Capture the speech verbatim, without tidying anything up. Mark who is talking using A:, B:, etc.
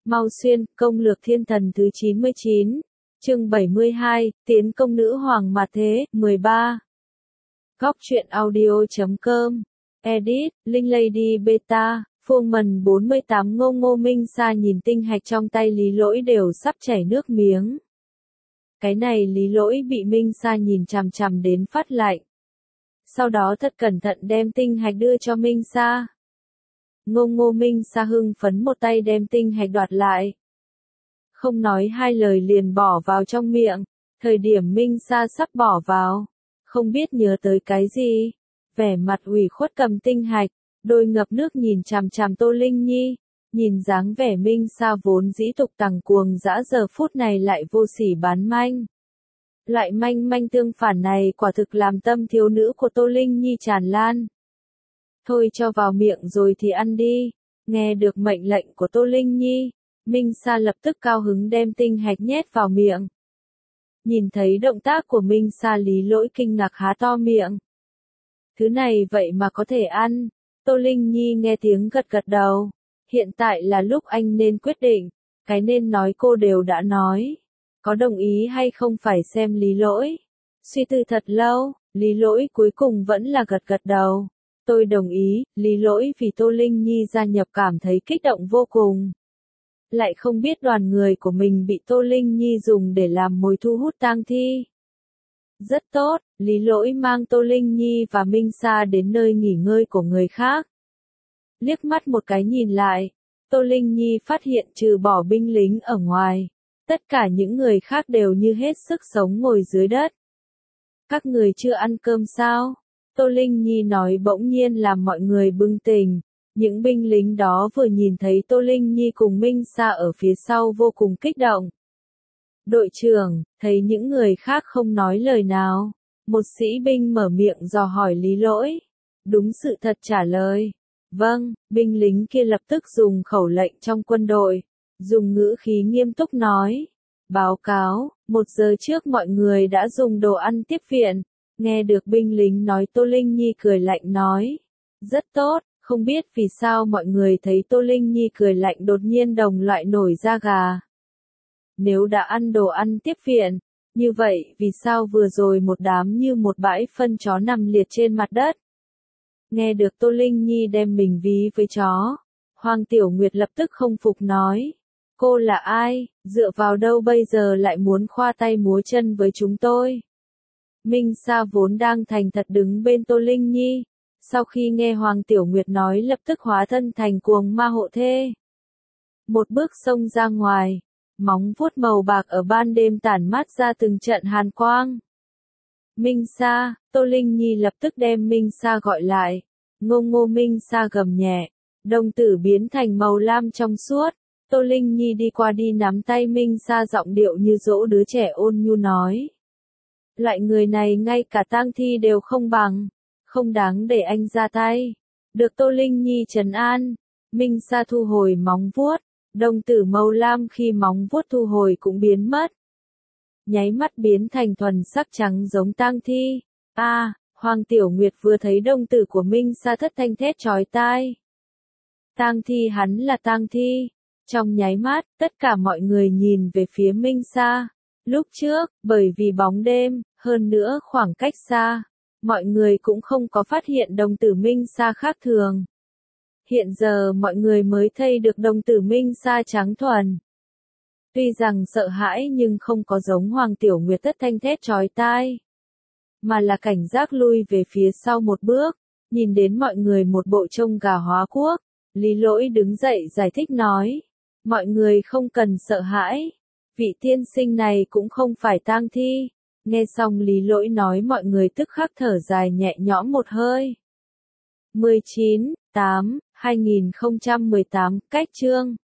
A: Mau Xuyên, công lược thiên thần thứ chín mươi chín, chương bảy mươi hai, tiến công nữ hoàng mà thế, mười ba. Góc truyện audio chấm com, edit, Linh Lady Beta, Phương Mần bốn mươi tám. Ngô Ngô Minh Sa nhìn tinh hạch trong tay Lý Lỗi đều sắp chảy nước miếng. Cái này Lý Lỗi bị Minh Sa nhìn chằm chằm đến phát lạnh. Sau đó thật cẩn thận đem tinh hạch đưa cho Minh Sa. Ngô Ngô Minh Sa hưng phấn một tay đem tinh hạch đoạt lại. Không nói hai lời liền bỏ vào trong miệng, thời điểm Minh Sa sắp bỏ vào, không biết nhớ tới cái gì, vẻ mặt ủy khuất cầm tinh hạch, đôi ngập nước nhìn chằm chằm Tô Linh Nhi, nhìn dáng vẻ Minh Sa vốn dĩ tục tằng cuồng dã giờ phút này lại vô sỉ bán manh. Loại manh manh tương phản này quả thực làm tâm thiếu nữ của Tô Linh Nhi tràn lan. Thôi cho vào miệng rồi thì ăn đi, nghe được mệnh lệnh của Tô Linh Nhi, Minh Sa lập tức cao hứng đem tinh hạch nhét vào miệng. Nhìn thấy động tác của Minh Sa Lý Lỗi kinh ngạc há to miệng. Thứ này vậy mà có thể ăn, Tô Linh Nhi nghe tiếng gật gật đầu, hiện tại là lúc anh nên quyết định, cái nên nói cô đều đã nói, có đồng ý hay không phải xem Lý Lỗi. Suy tư thật lâu, Lý Lỗi cuối cùng vẫn là gật gật đầu. Tôi đồng ý, Lý Lỗi vì Tô Linh Nhi gia nhập cảm thấy kích động vô cùng. Lại không biết đoàn người của mình bị Tô Linh Nhi dùng để làm mồi thu hút tang thi. Rất tốt, Lý Lỗi mang Tô Linh Nhi và Minh Sa đến nơi nghỉ ngơi của người khác. Liếc mắt một cái nhìn lại, Tô Linh Nhi phát hiện trừ bỏ binh lính ở ngoài, tất cả những người khác đều như hết sức sống ngồi dưới đất. Các người chưa ăn cơm sao? Tô Linh Nhi nói bỗng nhiên làm mọi người bừng tỉnh, những binh lính đó vừa nhìn thấy Tô Linh Nhi cùng Minh Sa ở phía sau vô cùng kích động. Đội trưởng, thấy những người khác không nói lời nào, một sĩ binh mở miệng dò hỏi Lý Lỗi. Đúng sự thật trả lời. Vâng, binh lính kia lập tức dùng khẩu lệnh trong quân đội, dùng ngữ khí nghiêm túc nói. Báo cáo, một giờ trước mọi người đã dùng đồ ăn tiếp viện. Nghe được binh lính nói Tô Linh Nhi cười lạnh nói. Rất tốt, không biết vì sao mọi người thấy Tô Linh Nhi cười lạnh đột nhiên đồng loại nổi da gà. Nếu đã ăn đồ ăn tiếp viện, như vậy vì sao vừa rồi một đám như một bãi phân chó nằm liệt trên mặt đất. Nghe được Tô Linh Nhi đem mình ví với chó, Hoàng Tiểu Nguyệt lập tức không phục nói. Cô là ai, dựa vào đâu bây giờ lại muốn khoa tay múa chân với chúng tôi? Minh Sa vốn đang thành thật đứng bên Tô Linh Nhi, sau khi nghe Hoàng Tiểu Nguyệt nói lập tức hóa thân thành cuồng ma hộ thê. Một bước xông ra ngoài, móng vuốt màu bạc ở ban đêm tản mát ra từng trận hàn quang. Minh Sa, Tô Linh Nhi lập tức đem Minh Sa gọi lại, ngô ngô Minh Sa gầm nhẹ, đồng tử biến thành màu lam trong suốt, Tô Linh Nhi đi qua đi nắm tay Minh Sa giọng điệu như dỗ đứa trẻ ôn nhu nói. Loại người này ngay cả tang thi đều không bằng, không đáng để anh ra tay. Được Tô Linh Nhi trấn an, Minh Sa thu hồi móng vuốt, đồng tử màu lam khi móng vuốt thu hồi cũng biến mất. Nháy mắt biến thành thuần sắc trắng giống tang thi. A, à, Hoàng Tiểu Nguyệt vừa thấy đồng tử của Minh Sa thất thanh thét chói tai. Tang thi hắn là tang thi. Trong nháy mắt, tất cả mọi người nhìn về phía Minh Sa. Lúc trước, bởi vì bóng đêm, hơn nữa khoảng cách xa, mọi người cũng không có phát hiện đồng tử Minh Sa khác thường. Hiện giờ mọi người mới thấy được đồng tử Minh Sa trắng thuần. Tuy rằng sợ hãi nhưng không có giống Hoàng Tiểu Nguyệt tất thanh thét chói tai, mà là cảnh giác lui về phía sau một bước, nhìn đến mọi người một bộ trông gà hóa quốc. Lý Lỗi đứng dậy giải thích nói, mọi người không cần sợ hãi, vị tiên sinh này cũng không phải tang thi. Nghe xong Lý Lỗi nói mọi người tức khắc thở dài nhẹ nhõm một hơi. mười chín, tám, hai nghìn không trăm mười tám, cách chương.